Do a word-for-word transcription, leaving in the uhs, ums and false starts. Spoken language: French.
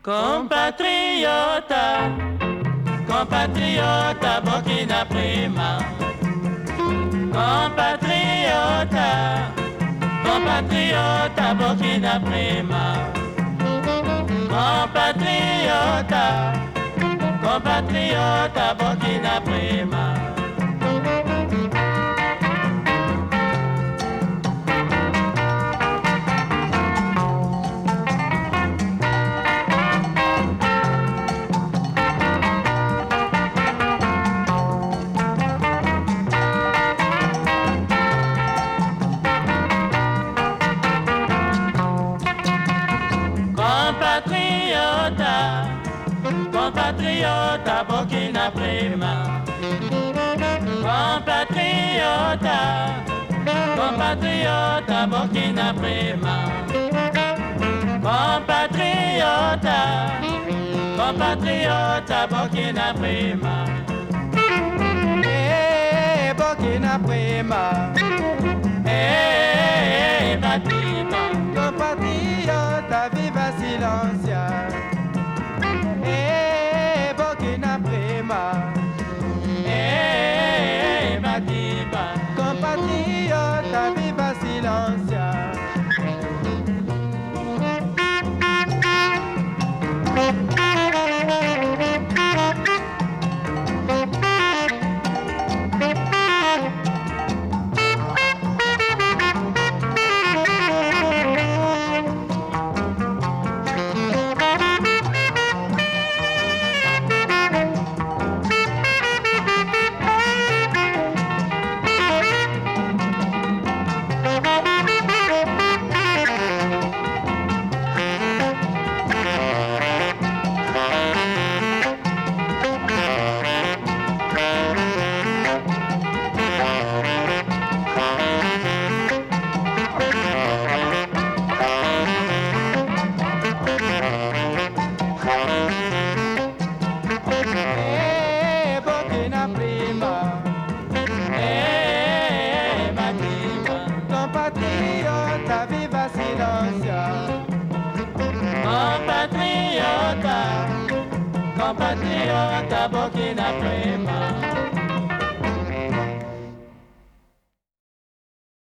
Compatriota, compatriota Burkina Prima. Compatriota, compatriota Burkina Prima. Compatriota, compatriota Burkina Prima. Compatriota, compatriota Burkina Prima. Compatriota, compatriota Burkina Prima. Compatriota, compatriota Burkina Prima. Hey, Burkina Prima. Hey, Fatima. Compatriota, viva Silencia. Hey, Burkina Prima. Hey, Fatima. Compatriota, viva Silencia. Hey, Burkina Prima. Hey, Fatima. Compatriota, viva Silencia. Compatriota, compatriota Burkina Prima.